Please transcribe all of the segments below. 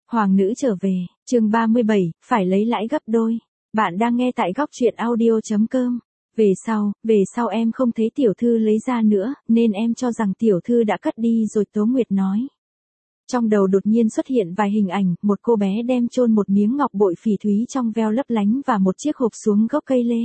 Hoàng nữ trở về, chương 37, phải lấy lãi gấp đôi. Bạn đang nghe tại góc truyện audio.com. Về sau em không thấy tiểu thư lấy ra nữa, nên em cho rằng tiểu thư đã cất đi rồi, Tố Nguyệt nói. Trong đầu đột nhiên xuất hiện vài hình ảnh, một cô bé đem chôn một miếng ngọc bội phỉ thúy trong veo lấp lánh và một chiếc hộp xuống gốc cây lê.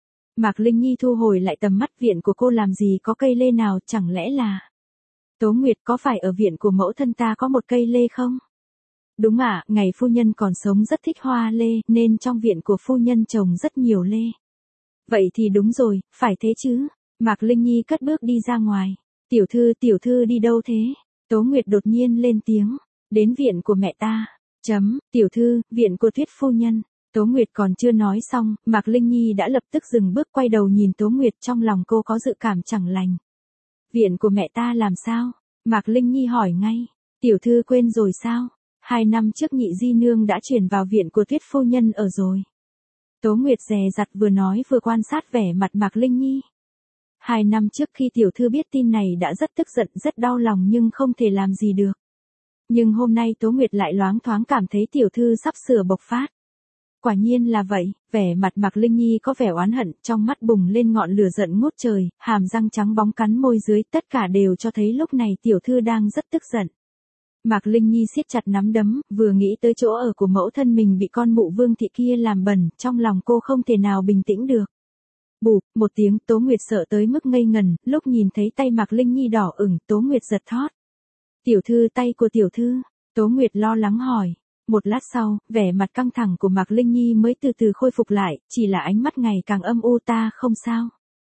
Mạc Linh Nhi thu hồi lại tầm mắt, viện của cô làm gì có cây lê nào, chẳng lẽ là... Tố Nguyệt, có phải ở viện của mẫu thân ta có một cây lê không? Đúng ạ, ngày phu nhân còn sống rất thích hoa lê, nên trong viện của phu nhân trồng rất nhiều lê. Vậy thì đúng rồi, phải thế chứ. Mạc Linh Nhi cất bước đi ra ngoài. Tiểu thư đi đâu thế? Tố Nguyệt đột nhiên lên tiếng. Đến viện của mẹ ta. Tiểu thư, viện của Tuyết phu nhân. Tố Nguyệt còn chưa nói xong, Mạc Linh Nhi đã lập tức dừng bước, quay đầu nhìn Tố Nguyệt, trong lòng cô có dự cảm chẳng lành. Viện của mẹ ta làm sao? Mạc Linh Nhi hỏi ngay. Tiểu thư quên rồi sao? 2 năm trước nhị di nương đã chuyển vào viện của Tuyết phu nhân ở rồi. Tố Nguyệt dè dặt vừa nói vừa quan sát vẻ mặt Mạc Linh Nhi. 2 năm trước khi tiểu thư biết tin này đã rất tức giận, rất đau lòng nhưng không thể làm gì được. Nhưng hôm nay Tố Nguyệt lại loáng thoáng cảm thấy tiểu thư sắp sửa bộc phát. Quả nhiên là vậy, vẻ mặt Mạc Linh Nhi có vẻ oán hận, trong mắt bùng lên ngọn lửa giận ngút trời, hàm răng trắng bóng cắn môi dưới, tất cả đều cho thấy lúc này tiểu thư đang rất tức giận. Mạc Linh Nhi siết chặt nắm đấm, vừa nghĩ tới chỗ ở của mẫu thân mình bị con mụ Vương thị kia làm bẩn, trong lòng cô không thể nào bình tĩnh được. Bụp, một tiếng, Tố Nguyệt sợ tới mức ngây ngần, lúc nhìn thấy tay Mạc Linh Nhi đỏ ửng, Tố Nguyệt giật thót. Tiểu thư, tay của tiểu thư. Tố Nguyệt lo lắng hỏi. Một lát sau, vẻ mặt căng thẳng của Mạc Linh Nhi mới từ từ khôi phục lại, chỉ là ánh mắt ngày càng âm u. Ta không sao.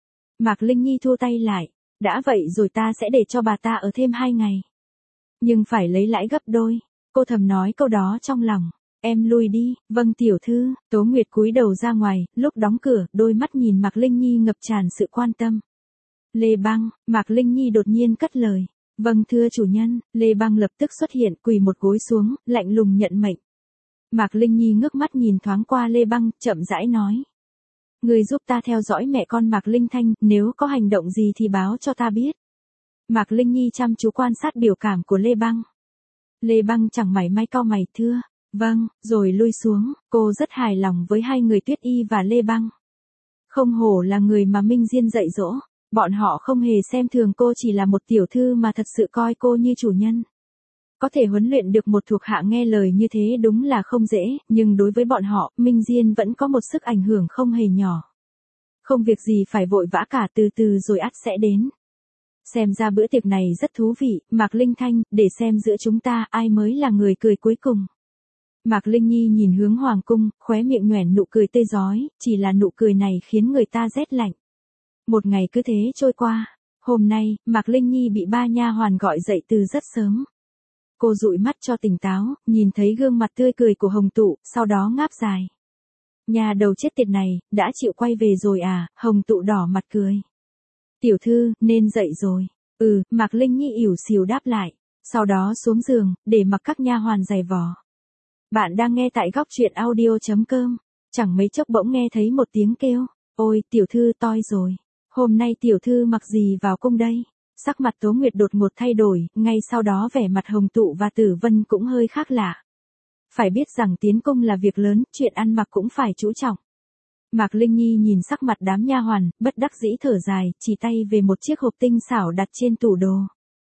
Mạc Linh Nhi thua tay lại. Đã vậy rồi, ta sẽ để cho bà ta ở thêm 2 ngày. Nhưng phải lấy lãi gấp đôi. Cô thầm nói câu đó trong lòng. Em lui đi. Vâng tiểu thư. Tố Nguyệt cúi đầu ra ngoài, lúc đóng cửa, đôi mắt nhìn Mạc Linh Nhi ngập tràn sự quan tâm. Lê Băng. Mạc Linh Nhi đột nhiên cất lời. Vâng thưa chủ nhân. Lê Băng lập tức xuất hiện, quỳ một gối xuống, lạnh lùng nhận mệnh. Mạc Linh Nhi ngước mắt nhìn thoáng qua Lê Băng, chậm rãi nói. Người giúp ta theo dõi mẹ con Mạc Linh Thanh, nếu có hành động gì thì báo cho ta biết. Mạc Linh Nhi chăm chú quan sát biểu cảm của Lê Băng. Lê Băng chẳng mảy may cau mày, thưa. Vâng, rồi lui xuống. Cô rất hài lòng với hai người Tuyết Y và Lê Băng. Không hổ là người mà Minh Diên dạy dỗ. Bọn họ không hề xem thường cô chỉ là một tiểu thư mà thật sự coi cô như chủ nhân. Có thể huấn luyện được một thuộc hạ nghe lời như thế đúng là không dễ, nhưng đối với bọn họ, Minh Diên vẫn có một sức ảnh hưởng không hề nhỏ. Không việc gì phải vội vã cả, từ từ rồi ắt sẽ đến. Xem ra bữa tiệc này rất thú vị, Mạc Linh Thanh, để xem giữa chúng ta ai mới là người cười cuối cùng. Mạc Linh Nhi nhìn hướng hoàng cung, khóe miệng nhoẻn nụ cười tươi rói, chỉ là nụ cười này khiến người ta rét lạnh. Một ngày cứ thế trôi qua. Hôm nay, Mạc Linh Nhi bị 3 nha hoàn gọi dậy từ rất sớm. Cô dụi mắt cho tỉnh táo, nhìn thấy gương mặt tươi cười của Hồng Tụ, sau đó ngáp dài. Nhà đầu chết tiệt này, đã chịu quay về rồi à? Hồng Tụ đỏ mặt cười. Tiểu thư, nên dậy rồi. Mạc Linh Nhi ỉu xìu đáp lại. Sau đó xuống giường, để mặc các nha hoàn giày vò. Bạn đang nghe tại góc truyện audio.com. Chẳng mấy chốc bỗng nghe thấy một tiếng kêu. Ôi, tiểu thư toi rồi. Hôm nay tiểu thư mặc gì vào cung đây? Sắc mặt Tố Nguyệt đột ngột thay đổi, ngay sau đó vẻ mặt Hồng Tụ và Tử Vân cũng hơi khác lạ. Phải biết rằng tiến cung là việc lớn, chuyện ăn mặc cũng phải chú trọng. Mạc Linh Nhi nhìn sắc mặt đám nha hoàn, bất đắc dĩ thở dài, chỉ tay về một chiếc hộp tinh xảo đặt trên tủ đồ.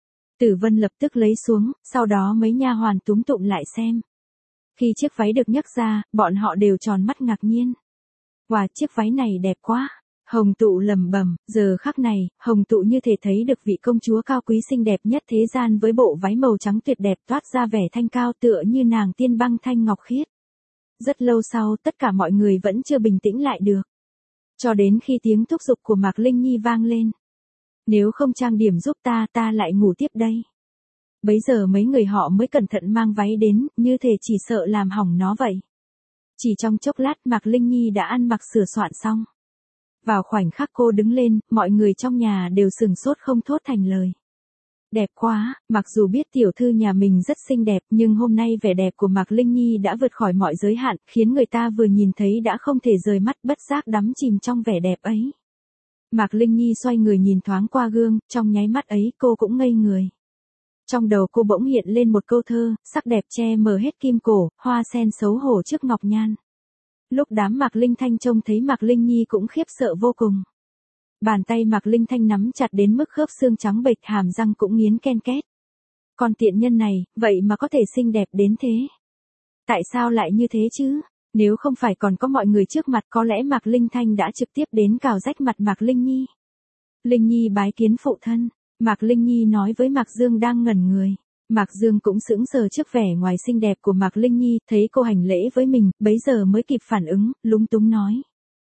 Tử Vân lập tức lấy xuống, sau đó mấy nha hoàn túm tụm lại xem. Khi chiếc váy được nhấc ra, bọn họ đều tròn mắt ngạc nhiên. Wow, chiếc váy này đẹp quá. Hồng Tụ lẩm bẩm, giờ khắc này, Hồng Tụ như thể thấy được vị công chúa cao quý xinh đẹp nhất thế gian với bộ váy màu trắng tuyệt đẹp toát ra vẻ thanh cao tựa như nàng tiên băng thanh ngọc khiết. Rất lâu sau, tất cả mọi người vẫn chưa bình tĩnh lại được. Cho đến khi tiếng thúc giục của Mạc Linh Nhi vang lên. Nếu không trang điểm giúp ta lại ngủ tiếp đây. Bấy giờ mấy người họ mới cẩn thận mang váy đến, như thể chỉ sợ làm hỏng nó vậy. Chỉ trong chốc lát Mạc Linh Nhi đã ăn mặc sửa soạn xong. Vào khoảnh khắc cô đứng lên, mọi người trong nhà đều sửng sốt không thốt thành lời. Đẹp quá, mặc dù biết tiểu thư nhà mình rất xinh đẹp nhưng hôm nay vẻ đẹp của Mạc Linh Nhi đã vượt khỏi mọi giới hạn, khiến người ta vừa nhìn thấy đã không thể rời mắt, bất giác đắm chìm trong vẻ đẹp ấy. Mạc Linh Nhi xoay người nhìn thoáng qua gương, trong nháy mắt ấy cô cũng ngây người. Trong đầu cô bỗng hiện lên một câu thơ, sắc đẹp che mờ hết kim cổ, hoa sen xấu hổ trước ngọc nhan. Lúc đám Mạc Linh Thanh trông thấy Mạc Linh Nhi cũng khiếp sợ vô cùng. Bàn tay Mạc Linh Thanh nắm chặt đến mức khớp xương trắng bệch, hàm răng cũng nghiến ken két. Con tiện nhân này, vậy mà có thể xinh đẹp đến thế. Tại sao lại như thế chứ? Nếu không phải còn có mọi người trước mặt, có lẽ Mạc Linh Thanh đã trực tiếp đến cào rách mặt Mạc Linh Nhi. Linh Nhi bái kiến phụ thân. Mạc Linh Nhi nói với Mạc Dương đang ngẩn người. Mạc Dương cũng sững sờ trước vẻ ngoài xinh đẹp của Mạc Linh Nhi, thấy cô hành lễ với mình, bấy giờ mới kịp phản ứng, lúng túng nói.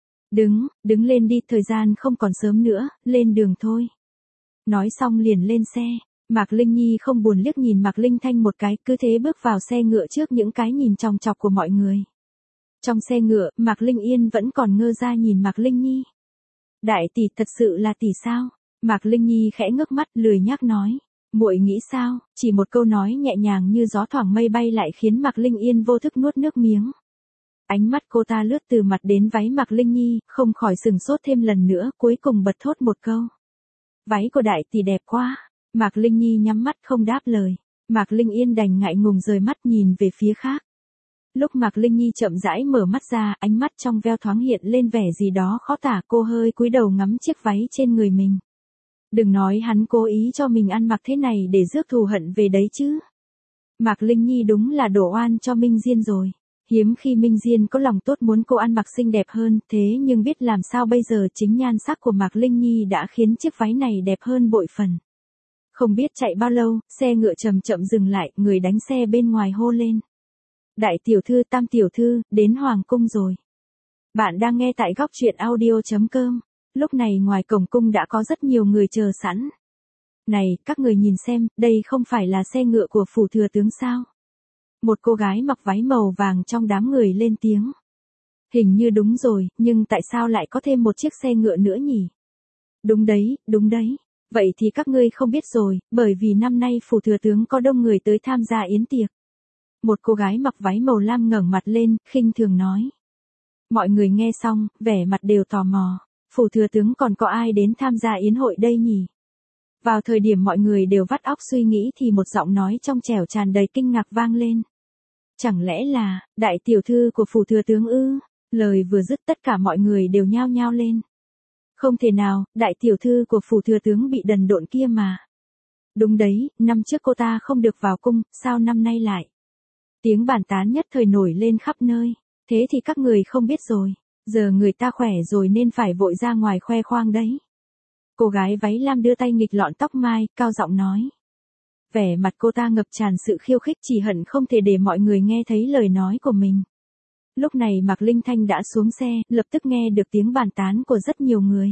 Đứng lên đi, thời gian không còn sớm nữa, lên đường thôi. Nói xong liền lên xe. Mạc Linh Nhi không buồn liếc nhìn Mạc Linh Thanh một cái, cứ thế bước vào xe ngựa trước những cái nhìn chòng chọc của mọi người. Trong xe ngựa, Mạc Linh Yên vẫn còn ngơ ra nhìn Mạc Linh Nhi. Đại tỷ, thật sự là tỷ sao? Mạc Linh Nhi khẽ ngước mắt, lười nhác nói. Muội nghĩ sao? Chỉ một câu nói nhẹ nhàng như gió thoảng mây bay lại khiến Mạc Linh Yên vô thức nuốt nước miếng. Ánh mắt cô ta lướt từ mặt đến váy Mạc Linh Nhi, không khỏi sừng sốt thêm lần nữa, cuối cùng bật thốt một câu. Váy của đại tỷ đẹp quá. Mạc Linh Nhi nhắm mắt không đáp lời. Mạc Linh Yên đành ngại ngùng rời mắt nhìn về phía khác. Lúc Mạc Linh Nhi chậm rãi mở mắt ra, ánh mắt trong veo thoáng hiện lên vẻ gì đó khó tả, cô hơi cúi đầu ngắm chiếc váy trên người mình. Đừng nói hắn cố ý cho mình ăn mặc thế này để rước thù hận về đấy chứ. Mạc Linh Nhi đúng là đổ oan cho Minh Diên rồi. Hiếm khi Minh Diên có lòng tốt muốn cô ăn mặc xinh đẹp hơn, thế nhưng biết làm sao bây giờ, chính nhan sắc của Mạc Linh Nhi đã khiến chiếc váy này đẹp hơn bội phần. Không biết chạy bao lâu, xe ngựa chậm chậm dừng lại, người đánh xe bên ngoài hô lên. Đại tiểu thư, tam tiểu thư, đến Hoàng cung rồi. Bạn đang nghe tại góc truyện audio.com. Lúc này ngoài cổng cung đã có rất nhiều người chờ sẵn. Này, các người nhìn xem, đây không phải là xe ngựa của phủ thừa tướng sao? Một cô gái mặc váy màu vàng trong đám người lên tiếng. Hình như đúng rồi, nhưng tại sao lại có thêm một chiếc xe ngựa nữa nhỉ? Đúng đấy. Vậy thì các ngươi không biết rồi, bởi vì năm nay phủ thừa tướng có đông người tới tham gia yến tiệc. Một cô gái mặc váy màu lam ngẩng mặt lên, khinh thường nói. Mọi người nghe xong, vẻ mặt đều tò mò. Phủ thừa tướng còn có ai đến tham gia yến hội đây nhỉ? Vào thời điểm mọi người đều vắt óc suy nghĩ thì một giọng nói trong trẻo tràn đầy kinh ngạc vang lên. Chẳng lẽ là, đại tiểu thư của phủ thừa tướng ư? Lời vừa dứt tất cả mọi người đều nhao nhao lên. Không thể nào, đại tiểu thư của phủ thừa tướng bị đần độn kia mà. Đúng đấy, năm trước cô ta không được vào cung, sao năm nay lại? Tiếng bàn tán nhất thời nổi lên khắp nơi. Thế thì các người không biết rồi. Giờ người ta khỏe rồi nên phải vội ra ngoài khoe khoang đấy. Cô gái váy lam đưa tay nghịch lọn tóc mai, cao giọng nói. Vẻ mặt cô ta ngập tràn sự khiêu khích, chỉ hận không thể để mọi người nghe thấy lời nói của mình. Lúc này Mạc Linh Thanh đã xuống xe, lập tức nghe được tiếng bàn tán của rất nhiều người.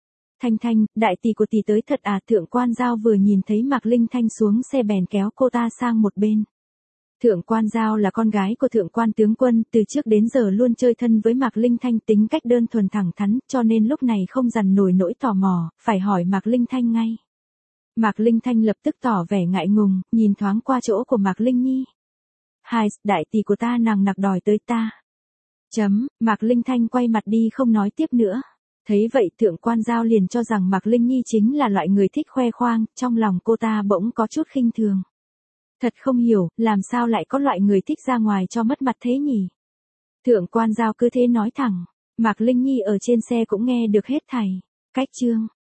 Thanh, đại tỷ của tỷ tới thật à? Thượng quan Giao vừa nhìn thấy Mạc Linh Thanh xuống xe bèn kéo cô ta sang một bên. Thượng quan Giao là con gái của thượng quan tướng quân, từ trước đến giờ luôn chơi thân với Mạc Linh Thanh, tính cách đơn thuần thẳng thắn, cho nên lúc này không dằn nổi nỗi tò mò, phải hỏi Mạc Linh Thanh ngay. Mạc Linh Thanh lập tức tỏ vẻ ngại ngùng, nhìn thoáng qua chỗ của Mạc Linh Nhi. Hai, đại tỷ của ta nàng nặc đòi tới ta. Mạc Linh Thanh quay mặt đi không nói tiếp nữa. Thấy vậy thượng quan Giao liền cho rằng Mạc Linh Nhi chính là loại người thích khoe khoang, trong lòng cô ta bỗng có chút khinh thường. Thật không hiểu, làm sao lại có loại người thích ra ngoài cho mất mặt thế nhỉ? Thượng quan Giao cứ thế nói thẳng, Mạc Linh Nhi ở trên xe cũng nghe được hết thảy. Cách chương